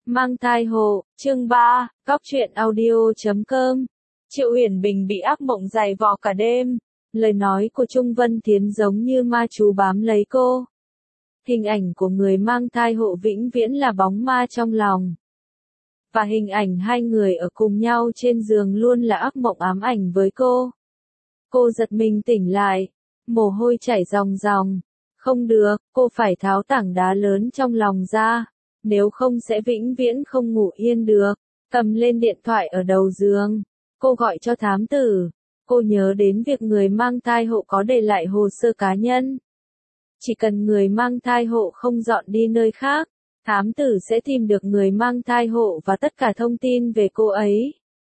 Mang thai hộ, chương 3, Góc truyện audio.com. Triệu Uyển Bình bị ác mộng dày vò cả đêm. Lời nói của Trung Vân Thiến giống như ma chú bám lấy cô. Hình ảnh của người mang thai hộ vĩnh viễn là bóng ma trong lòng. Và hình ảnh hai người ở cùng nhau trên giường luôn là ác mộng ám ảnh với cô. Cô giật mình tỉnh lại, mồ hôi chảy ròng ròng. Không được, cô phải tháo tảng đá lớn trong lòng ra. Nếu không sẽ vĩnh viễn không ngủ yên được. Cầm lên điện thoại ở đầu giường. Cô gọi cho thám tử. Cô nhớ đến việc người mang thai hộ có để lại hồ sơ cá nhân. Chỉ cần người mang thai hộ không dọn đi nơi khác, thám tử sẽ tìm được người mang thai hộ và tất cả thông tin về cô ấy.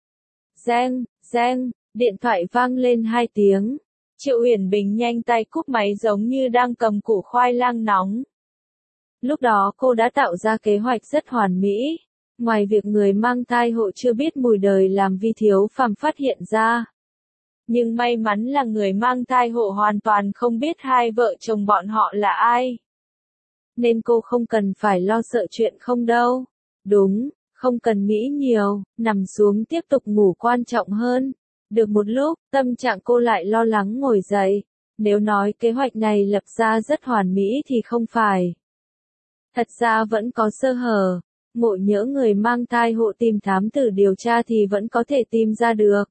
Reng, reng, điện thoại vang lên 2 tiếng. Triệu Uyển Bình nhanh tay cúp máy giống như đang cầm củ khoai lang nóng. Lúc đó cô đã tạo ra kế hoạch rất hoàn mỹ. Ngoài việc người mang thai hộ chưa biết mùi đời làm Vi Thiếu Phàm phát hiện ra. Nhưng may mắn là người mang thai hộ hoàn toàn không biết hai vợ chồng bọn họ là ai. Nên cô không cần phải lo sợ chuyện không đâu. Đúng, không cần nghĩ nhiều, nằm xuống tiếp tục ngủ quan trọng hơn. Được một lúc, tâm trạng cô lại lo lắng ngồi dậy. Nếu nói kế hoạch này lập ra rất hoàn mỹ thì không phải. Thật ra vẫn có sơ hở. Ngộ nhỡ người mang thai hộ tìm thám tử điều tra thì vẫn có thể tìm ra được.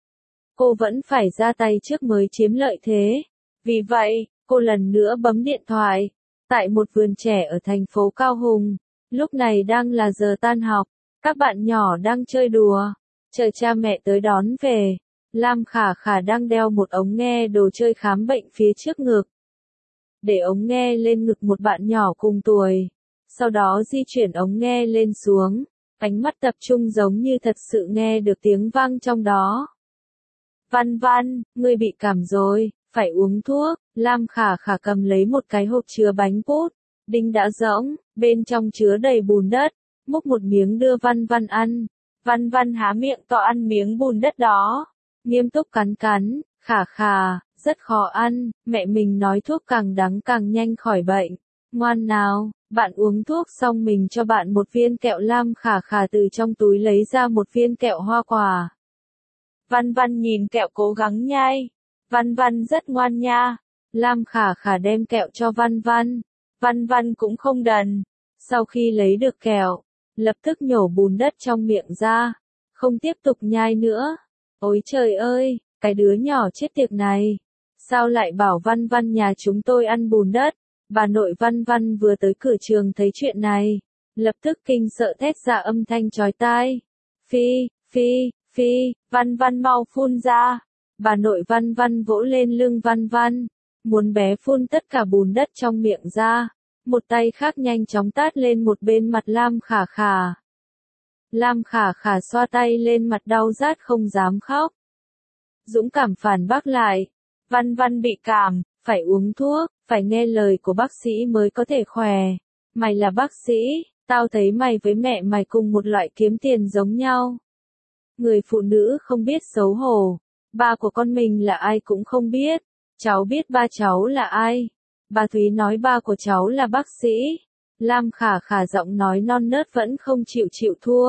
Cô vẫn phải ra tay trước mới chiếm lợi thế. Vì vậy, cô lần nữa bấm điện thoại. Tại một vườn trẻ ở thành phố Cao Hùng, lúc này đang là giờ tan học. Các bạn nhỏ đang chơi đùa, chờ cha mẹ tới đón về. Lam Khả Khả đang đeo một ống nghe đồ chơi khám bệnh phía trước ngực. Để ống nghe lên ngực một bạn nhỏ cùng tuổi. Sau đó di chuyển ống nghe lên xuống, ánh mắt tập trung giống như thật sự nghe được tiếng vang trong đó. Văn Văn, ngươi bị cảm rồi, phải uống thuốc. Lam Khả Khả cầm lấy một cái hộp chứa bánh pút, đinh đã rỗng, bên trong chứa đầy bùn đất, múc một miếng đưa Văn Văn ăn. Văn Văn há miệng to ăn miếng bùn đất đó, nghiêm túc cắn cắn. Khả Khả, rất khó ăn, mẹ mình nói thuốc càng đắng càng nhanh khỏi bệnh. Ngoan nào, bạn uống thuốc xong mình cho bạn một viên kẹo. Lam Khả Khả từ trong túi lấy ra một viên kẹo hoa quả. Văn Văn nhìn kẹo cố gắng nhai. Văn Văn rất ngoan nha. Lam Khả Khả đem kẹo cho Văn Văn. Văn Văn cũng không đần. Sau khi lấy được kẹo, lập tức nhổ bùn đất trong miệng ra. Không tiếp tục nhai nữa. Ôi trời ơi, cái đứa nhỏ chết tiệt này. Sao lại bảo Văn Văn nhà chúng tôi ăn bùn đất? Bà nội Văn Văn vừa tới cửa trường thấy chuyện này. Lập tức kinh sợ thét ra âm thanh chói tai. Phi, phi, phi, Văn Văn mau phun ra. Bà nội Văn Văn vỗ lên lưng Văn Văn. Muốn bé phun tất cả bùn đất trong miệng ra. Một tay khác nhanh chóng tát lên một bên mặt Lam Khả Khả. Lam Khả Khả xoa tay lên mặt đau rát không dám khóc. Dũng cảm phản bác lại. Văn Văn bị cảm, phải uống thuốc, phải nghe lời của bác sĩ mới có thể khỏe. Mày là bác sĩ, tao thấy mày với mẹ mày cùng một loại kiếm tiền giống nhau. Người phụ nữ không biết xấu hổ. Ba của con mình là ai cũng không biết. Cháu biết ba cháu là ai. Bà Thúy nói ba của cháu là bác sĩ. Lam Khả Khả giọng nói non nớt vẫn không chịu thua.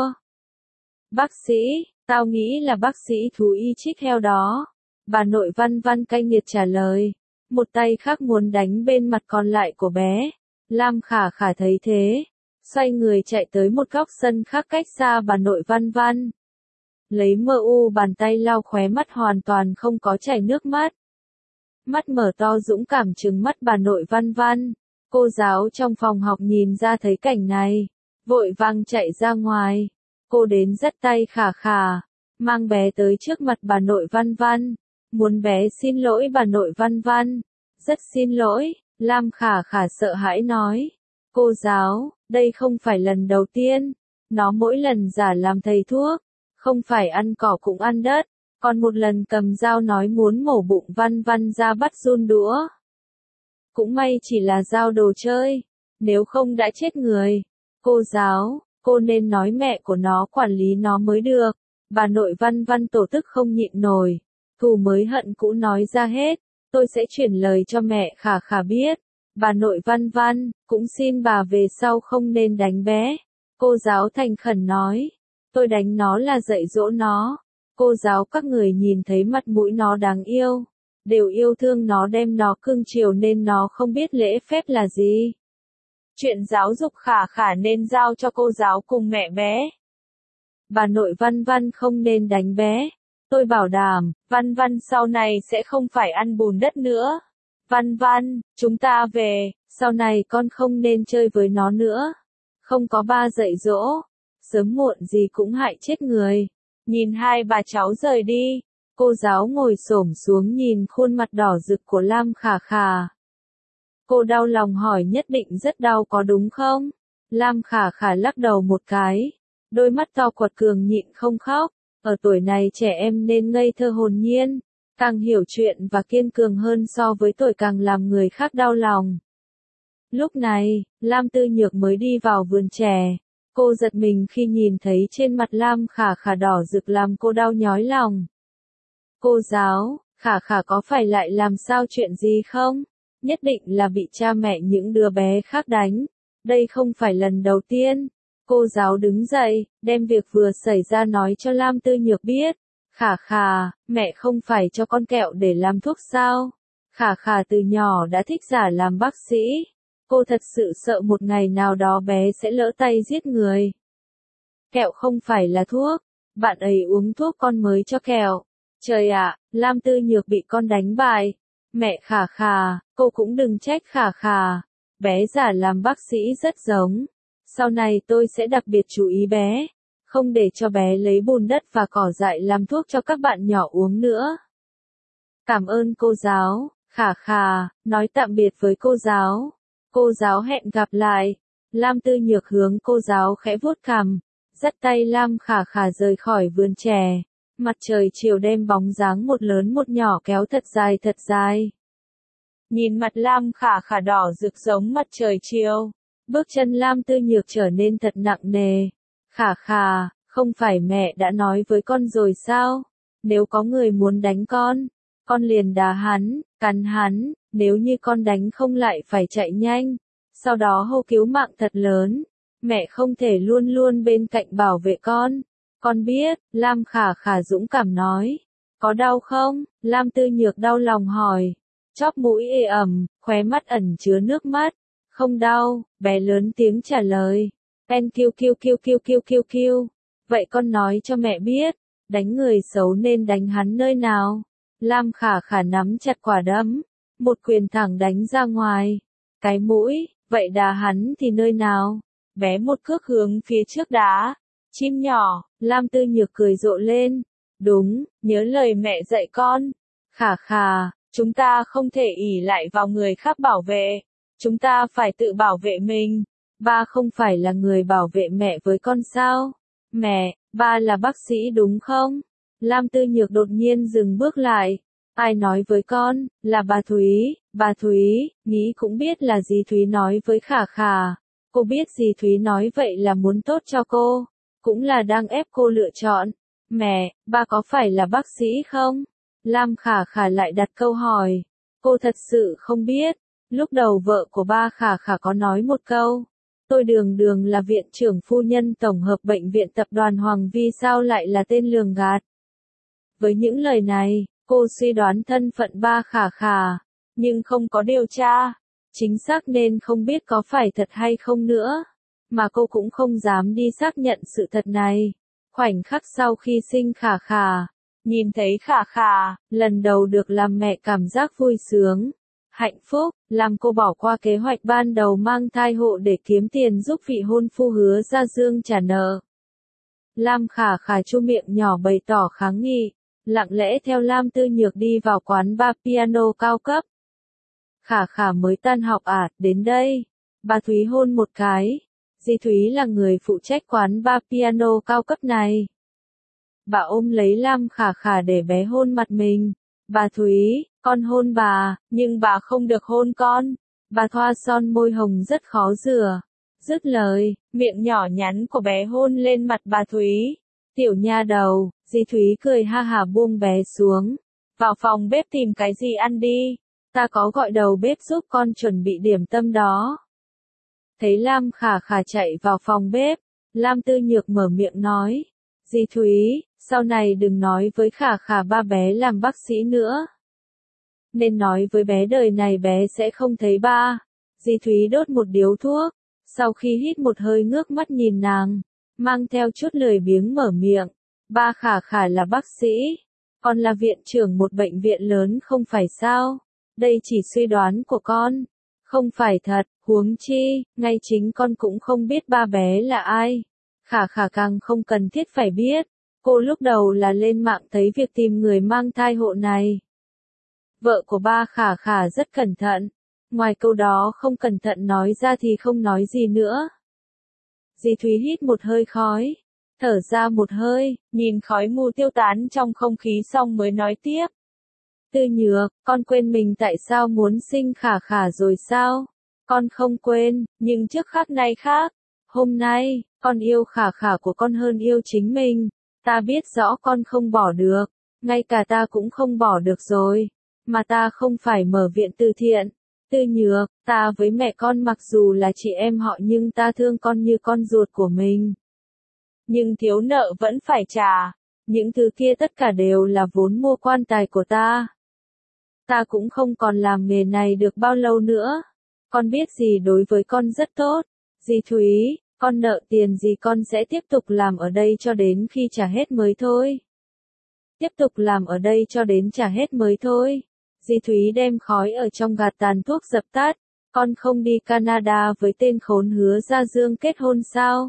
Bác sĩ, tao nghĩ là bác sĩ thú y chích heo đó. Bà nội Văn Văn cay nghiệt trả lời. Một tay khác muốn đánh bên mặt còn lại của bé. Lam Khả Khả thấy thế, xoay người chạy tới một góc sân khác cách xa bà nội Văn Văn. Lấy bàn tay lau khóe mắt hoàn toàn không có chảy nước mắt. Mắt mở to dũng cảm trừng mắt bà nội Văn Văn. Cô giáo trong phòng học nhìn ra thấy cảnh này, vội vàng chạy ra ngoài. Cô đến dắt tay Khả Khả, mang bé tới trước mặt bà nội Văn Văn. Muốn bé xin lỗi bà nội Văn Văn. Rất xin lỗi, Lam Khả Khả sợ hãi nói. Cô giáo, đây không phải lần đầu tiên. Nó mỗi lần giả làm thầy thuốc. Không phải ăn cỏ cũng ăn đất. Còn một lần cầm dao nói muốn mổ bụng Văn Văn ra bắt run đũa. Cũng may chỉ là dao đồ chơi. Nếu không đã chết người. Cô giáo, cô nên nói mẹ của nó quản lý nó mới được. Bà nội Văn Văn tổ tức không nhịn nổi. Thù mới hận cũ nói ra hết. Tôi sẽ chuyển lời cho mẹ Khả Khả biết. Bà nội Văn Văn, cũng xin bà về sau không nên đánh bé. Cô giáo thành khẩn nói. Tôi đánh nó là dạy dỗ nó. Cô giáo các người nhìn thấy mặt mũi nó đáng yêu. Đều yêu thương nó, đem nó cưng chiều nên nó không biết lễ phép là gì. Chuyện giáo dục Khả Khả nên giao cho cô giáo cùng mẹ bé. Bà nội Văn Văn không nên đánh bé. Tôi bảo đảm, Văn Văn sau này sẽ không phải ăn bùn đất nữa. Văn Văn, chúng ta về, sau này con không nên chơi với nó nữa. Không có ba dạy dỗ, sớm muộn gì cũng hại chết người. Nhìn hai bà cháu rời đi, cô giáo ngồi xổm xuống nhìn khuôn mặt đỏ rực của Lam Khả Khả. Cô đau lòng hỏi, nhất định rất đau có đúng không? Lam Khả Khả lắc đầu một cái, đôi mắt to quật cường nhịn không khóc. Ở tuổi này trẻ em nên ngây thơ hồn nhiên, càng hiểu chuyện và kiên cường hơn so với tuổi càng làm người khác đau lòng. Lúc này, Lam Tư Nhược mới đi vào vườn chè. Cô giật mình khi nhìn thấy trên mặt Lam Khả Khả đỏ rực làm cô đau nhói lòng. Cô giáo, Khả Khả có phải lại làm sao chuyện gì không? Nhất định là bị cha mẹ những đứa bé khác đánh. Đây không phải lần đầu tiên. Cô giáo đứng dậy, đem việc vừa xảy ra nói cho Lam Tư Nhược biết. Khả Khả, mẹ không phải cho con kẹo để làm thuốc sao? Khả Khả từ nhỏ đã thích giả làm bác sĩ. Cô thật sự sợ một ngày nào đó bé sẽ lỡ tay giết người. Kẹo không phải là thuốc. Bạn ấy uống thuốc con mới cho kẹo. Trời ạ, Lam Tư Nhược bị con đánh bại. Mẹ Khả Khả, cô cũng đừng trách Khả Khả. Bé giả làm bác sĩ rất giống. Sau này tôi sẽ đặc biệt chú ý bé. Không để cho bé lấy bùn đất và cỏ dại làm thuốc cho các bạn nhỏ uống nữa. Cảm ơn cô giáo. Khả Khả nói tạm biệt với cô giáo. Cô giáo hẹn gặp lại. Lam Tư Nhược hướng cô giáo khẽ vuốt cằm, dắt tay Lam Khả Khả rời khỏi vườn chè. Mặt trời chiều đem bóng dáng một lớn một nhỏ kéo thật dài thật dài. Nhìn mặt Lam Khả Khả đỏ rực giống mặt trời chiều, bước chân Lam Tư Nhược trở nên thật nặng nề. Khả Khả, không phải mẹ đã nói với con rồi sao? Nếu có người muốn đánh con liền đá hắn, cắn hắn, nếu như con đánh không lại phải chạy nhanh, sau đó hô cứu mạng thật lớn. Mẹ không thể luôn luôn bên cạnh bảo vệ con. Con biết, Lam Khả Khả dũng cảm nói. Có đau không? Lam Tư Nhược đau lòng hỏi. Chóp mũi ê ẩm, khóe mắt ẩn chứa nước mắt. Không đau, bé lớn tiếng trả lời. En kiu kiu kiu kiu kiu kiu kiu. Vậy con nói cho mẹ biết, đánh người xấu nên đánh hắn nơi nào? Lam Khả Khả nắm chặt quả đấm, một quyền thẳng đánh ra ngoài. Cái mũi, vậy đá hắn thì nơi nào? Bé một cước hướng phía trước đá. Chim nhỏ, Lam Tư Nhược cười rộ lên. Đúng, nhớ lời mẹ dạy con. Khả Khả, chúng ta không thể ỷ lại vào người khác bảo vệ. Chúng ta phải tự bảo vệ mình. Ba không phải là người bảo vệ mẹ với con sao? Mẹ, ba là bác sĩ đúng không? Lam Tư Nhược đột nhiên dừng bước lại. Ai nói với con? Là bà Thúy, nghĩ cũng biết là dì Thúy nói với Khả Khả. Cô biết dì Thúy nói vậy là muốn tốt cho cô, cũng là đang ép cô lựa chọn. Mẹ, ba có phải là bác sĩ không? Lam Khả Khả lại đặt câu hỏi. Cô thật sự không biết. Lúc đầu vợ của ba Khả Khả có nói một câu. Tôi đường đường là viện trưởng phu nhân tổng hợp bệnh viện tập đoàn Hoàng Vi sao lại là tên lường gạt. Với những lời này, cô suy đoán thân phận ba Khả Khả, nhưng không có điều tra chính xác nên không biết có phải thật hay không nữa, mà cô cũng không dám đi xác nhận sự thật này. Khoảnh khắc sau khi sinh Khả Khả, nhìn thấy Khả Khả, lần đầu được làm mẹ cảm giác vui sướng, hạnh phúc, làm cô bỏ qua kế hoạch ban đầu mang thai hộ để kiếm tiền giúp vị hôn phu hứa Gia Dương trả nợ. Lam Khả Khả chu miệng nhỏ bày tỏ kháng nghị, lặng lẽ theo Lam Tư Nhược đi vào quán bar piano cao cấp. Khả Khả mới tan học đến đây. Bà Thúy hôn một cái. Dì Thúy là người phụ trách quán bar piano cao cấp này. Bà ôm lấy Lam Khả Khả để bé hôn mặt mình. Bà Thúy, con hôn bà, nhưng bà không được hôn con. Bà thoa son môi hồng rất khó rửa. Dứt lời, miệng nhỏ nhắn của bé hôn lên mặt bà Thúy. Tiểu nha đầu, dì Thúy cười ha hả buông bé xuống. Vào phòng bếp tìm cái gì ăn đi. Ta có gọi đầu bếp giúp con chuẩn bị điểm tâm đó. Thấy Lam Khả Khả chạy vào phòng bếp, Lam Tư Nhược mở miệng nói. Dì Thúy, sau này đừng nói với Khả Khả ba bé làm bác sĩ nữa. Nên nói với bé đời này bé sẽ không thấy ba. Dì Thúy đốt một điếu thuốc, sau khi hít một hơi ngước mắt nhìn nàng, mang theo chút lười biếng mở miệng. Ba Khả Khả là bác sĩ, còn là viện trưởng một bệnh viện lớn không phải sao? Đây chỉ suy đoán của con, không phải thật, huống chi, ngay chính con cũng không biết ba bé là ai. Khả Khả càng không cần thiết phải biết. Cô lúc đầu là lên mạng thấy việc tìm người mang thai hộ này. Vợ của ba Khả Khả rất cẩn thận. Ngoài câu đó không cẩn thận nói ra thì không nói gì nữa. Dì Thúy hít một hơi khói, thở ra một hơi, nhìn khói mù tiêu tán trong không khí xong mới nói tiếp. Tư Nhược, con quên mình tại sao muốn sinh Khả Khả rồi sao? Con không quên, nhưng trước khác nay khác. Hôm nay, con yêu Khả Khả của con hơn yêu chính mình. Ta biết rõ con không bỏ được, ngay cả ta cũng không bỏ được rồi. Mà ta không phải mở viện từ thiện. Tư Nhược, ta với mẹ con mặc dù là chị em họ nhưng ta thương con như con ruột của mình. Nhưng thiếu nợ vẫn phải trả. Những thứ kia tất cả đều là vốn mua quan tài của ta. Ta cũng không còn làm nghề này được bao lâu nữa. Con biết gì đối với con rất tốt. Dì Thúy, con nợ tiền gì con sẽ tiếp tục làm ở đây cho đến khi trả hết mới thôi. Tiếp tục làm ở đây cho đến trả hết mới thôi. Dì Thúy đem khói ở trong gạt tàn thuốc dập tắt. Con không đi Canada với tên khốn Hứa Gia Dương kết hôn sao?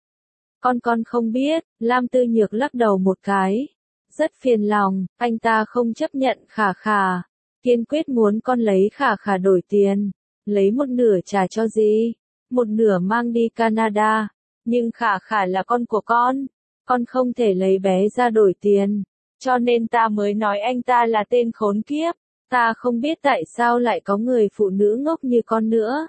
Con không biết. Lam Tư Nhược lắc đầu một cái. Rất phiền lòng, anh ta không chấp nhận Khả Khả. Kiên quyết muốn con lấy Khả Khả đổi tiền. Lấy một nửa trả cho dì, một nửa mang đi Canada. Nhưng Khả Khả là con của con không thể lấy bé ra đổi tiền. Cho nên ta mới nói anh ta là tên khốn kiếp. Ta không biết tại sao lại có người phụ nữ ngốc như con nữa.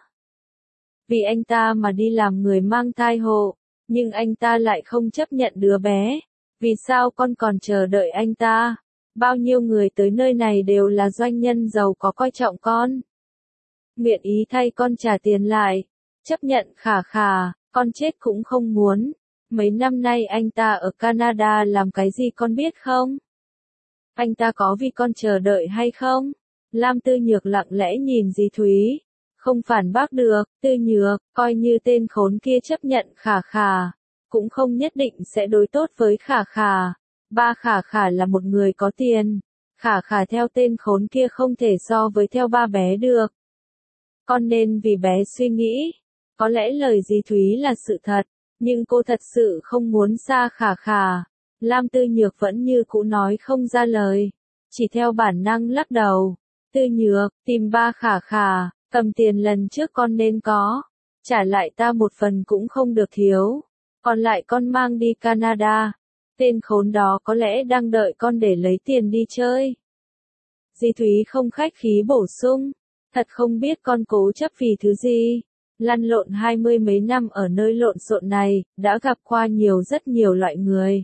Vì anh ta mà đi làm người mang thai hộ, nhưng anh ta lại không chấp nhận đứa bé. Vì sao con còn chờ đợi anh ta? Bao nhiêu người tới nơi này đều là doanh nhân giàu có coi trọng con. Nguyện ý thay con trả tiền lại. Chấp nhận Khả Khả, con chết cũng không muốn. Mấy năm nay anh ta ở Canada làm cái gì con biết không? Anh ta có vì con chờ đợi hay không? Lam Tư Nhược lặng lẽ nhìn dì Thúy. Không phản bác được. Tư Nhược, coi như tên khốn kia chấp nhận Khả Khả, cũng không nhất định sẽ đối tốt với Khả Khả. Ba Khả Khả là một người có tiền. Khả Khả theo tên khốn kia không thể so với theo ba bé được. Con nên vì bé suy nghĩ. Có lẽ lời dì Thúy là sự thật, nhưng cô thật sự không muốn xa Khả Khả. Lam Tư Nhược vẫn như cũ nói không ra lời, chỉ theo bản năng lắc đầu. Tư Nhược, tìm ba Khả Khả, cầm tiền lần trước con nên có, trả lại ta một phần cũng không được thiếu, còn lại con mang đi Canada. Tên khốn đó có lẽ đang đợi con để lấy tiền đi chơi. Dì Thúy không khách khí bổ sung, thật không biết con cố chấp vì thứ gì. Lăn lộn 20 mấy năm ở nơi lộn xộn này, đã gặp qua rất nhiều loại người.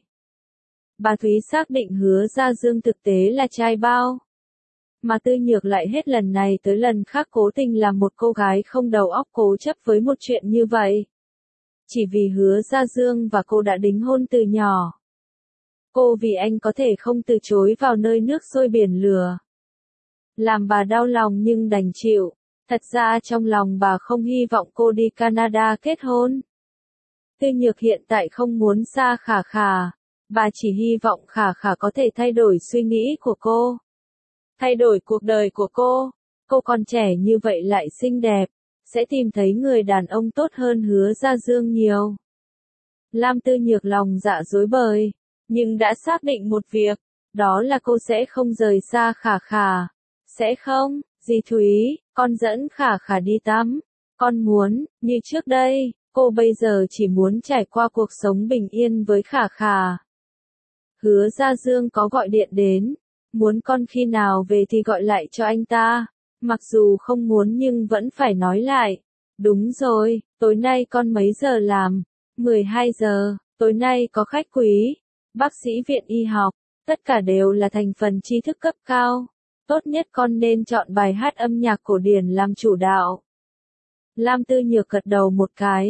Bà Thúy xác định Hứa Gia Dương thực tế là trai bao. Mà Tư Nhược lại hết lần này tới lần khác cố tình làm một cô gái không đầu óc cố chấp với một chuyện như vậy. Chỉ vì Hứa Gia Dương và cô đã đính hôn từ nhỏ. Cô vì anh có thể không từ chối vào nơi nước sôi biển lửa. Làm bà đau lòng nhưng đành chịu. Thật ra trong lòng bà không hy vọng cô đi Canada kết hôn. Tư Nhược hiện tại không muốn xa Khả Khả. Bà chỉ hy vọng Khả Khả có thể thay đổi suy nghĩ của cô. Thay đổi cuộc đời của cô. Cô còn trẻ như vậy lại xinh đẹp. Sẽ tìm thấy người đàn ông tốt hơn Hứa Gia Dương nhiều. Lam Tư Nhược lòng dạ rối bời. Nhưng đã xác định một việc. Đó là cô sẽ không rời xa Khả Khả. Sẽ không, dì Thúy, con dẫn Khả Khả đi tắm. Con muốn, như trước đây, cô bây giờ chỉ muốn trải qua cuộc sống bình yên với Khả Khả. Hứa Gia Dương có gọi điện đến. Muốn con khi nào về thì gọi lại cho anh ta. Mặc dù không muốn nhưng vẫn phải nói lại. Đúng rồi, tối nay con mấy giờ làm? 12 giờ, tối nay có khách quý. Bác sĩ viện y học, tất cả đều là thành phần tri thức cấp cao. Tốt nhất con nên chọn bài hát âm nhạc cổ điển làm chủ đạo. Lam Tư Nhược gật đầu một cái.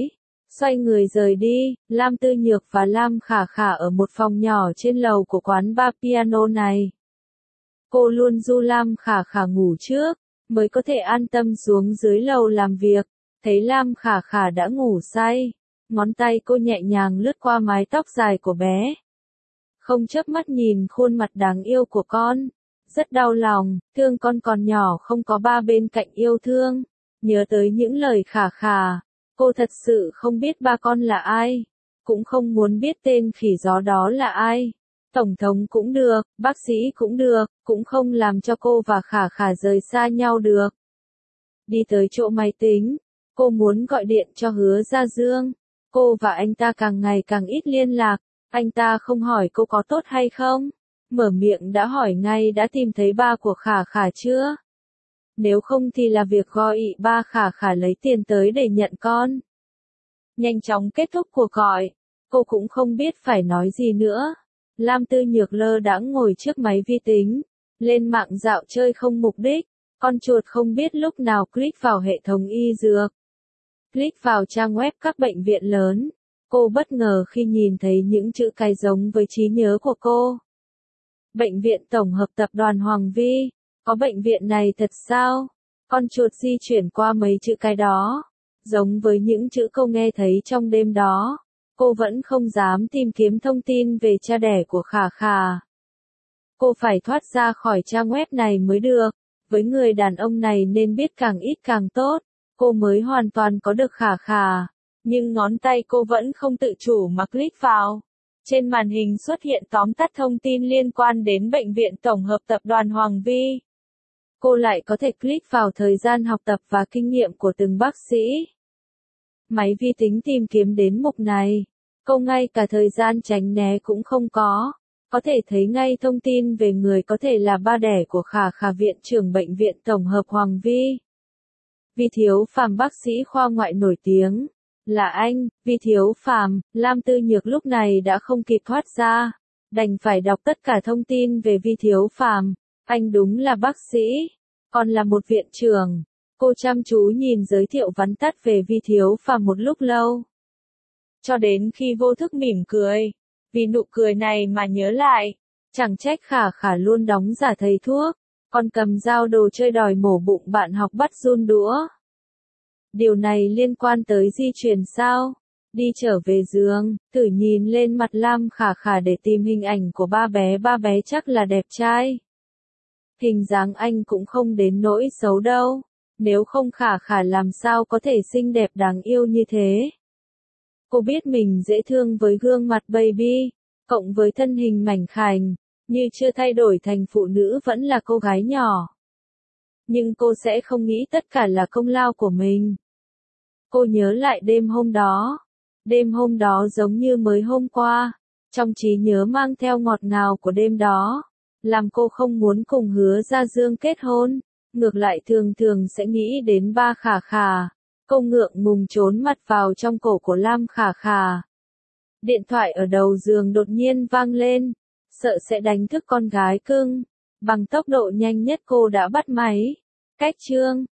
Xoay người rời đi, Lam Tư Nhược và Lam Khả Khả ở một phòng nhỏ trên lầu của quán bar piano này. Cô luôn du Lam Khả Khả ngủ trước, mới có thể an tâm xuống dưới lầu làm việc. Thấy Lam Khả Khả đã ngủ say, ngón tay cô nhẹ nhàng lướt qua mái tóc dài của bé. Không chớp mắt nhìn khuôn mặt đáng yêu của con. Rất đau lòng, thương con còn nhỏ không có ba bên cạnh yêu thương. Nhớ tới những lời Khả Khả, cô thật sự không biết ba con là ai. Cũng không muốn biết tên khỉ gió đó là ai. Tổng thống cũng được, bác sĩ cũng được, cũng không làm cho cô và Khả Khả rời xa nhau được. Đi tới chỗ máy tính, cô muốn gọi điện cho Hứa Gia Dương. Cô và anh ta càng ngày càng ít liên lạc, anh ta không hỏi cô có tốt hay không. Mở miệng đã hỏi ngay đã tìm thấy ba của Khả Khả chưa? Nếu không thì là việc gọi ba Khả Khả lấy tiền tới để nhận con. Nhanh chóng kết thúc cuộc gọi, cô cũng không biết phải nói gì nữa. Lam Tư Nhược lơ đãng ngồi trước máy vi tính, lên mạng dạo chơi không mục đích, con chuột không biết lúc nào click vào hệ thống y dược. Click vào trang web các bệnh viện lớn, cô bất ngờ khi nhìn thấy những chữ cái giống với trí nhớ của cô. Bệnh viện tổng hợp tập đoàn Hoàng Vi, có bệnh viện này thật sao? Con chuột di chuyển qua mấy chữ cái đó, giống với những chữ cô nghe thấy trong đêm đó. Cô vẫn không dám tìm kiếm thông tin về cha đẻ của Khả Khả. Cô phải thoát ra khỏi trang web này mới được. Với người đàn ông này nên biết càng ít càng tốt. Cô mới hoàn toàn có được Khả Khả. Nhưng ngón tay cô vẫn không tự chủ mà click vào. Trên màn hình xuất hiện tóm tắt thông tin liên quan đến bệnh viện tổng hợp tập đoàn Hoàng Vi. Cô lại có thể click vào thời gian học tập và kinh nghiệm của từng bác sĩ. Máy vi tính tìm kiếm đến mục này. Cô ngay cả thời gian tránh né cũng không có thể thấy ngay thông tin về người có thể là ba đẻ của Khả Khả, viện trưởng bệnh viện tổng hợp Hoàng Vi. Vi Thiếu Phàm, bác sĩ khoa ngoại nổi tiếng. Là anh, Vi Thiếu Phàm. Lam Tư Nhược lúc này đã không kịp thoát ra, đành phải đọc tất cả thông tin về Vi Thiếu Phàm. Anh đúng là bác sĩ, còn là một viện trưởng. Cô chăm chú nhìn giới thiệu vắn tắt về Vi Thiếu Phàm một lúc lâu. Cho đến khi vô thức mỉm cười. Vì nụ cười này mà nhớ lại. Chẳng trách Khả Khả luôn đóng giả thầy thuốc. Còn cầm dao đồ chơi đòi mổ bụng bạn học bắt run đũa. Điều này liên quan tới di truyền sao? Đi trở về giường, Tử nhìn lên mặt Lam Khả Khả để tìm hình ảnh của ba bé chắc là đẹp trai. Hình dáng anh cũng không đến nỗi xấu đâu. Nếu không Khả Khả làm sao có thể xinh đẹp đáng yêu như thế. Cô biết mình dễ thương với gương mặt baby, cộng với thân hình mảnh khảnh, như chưa thay đổi thành phụ nữ vẫn là cô gái nhỏ. Nhưng cô sẽ không nghĩ tất cả là công lao của mình. Cô nhớ lại đêm hôm đó giống như mới hôm qua, trong trí nhớ mang theo ngọt ngào của đêm đó, làm cô không muốn cùng Hứa Gia Dương kết hôn, ngược lại thường thường sẽ nghĩ đến ba Khả Khả. Cô ngượng ngùng trốn mặt vào trong cổ của Lam Khả Khả. Điện thoại ở đầu giường đột nhiên vang lên, sợ sẽ đánh thức con gái cưng. Bằng tốc độ nhanh nhất cô đã bắt máy. Cách chương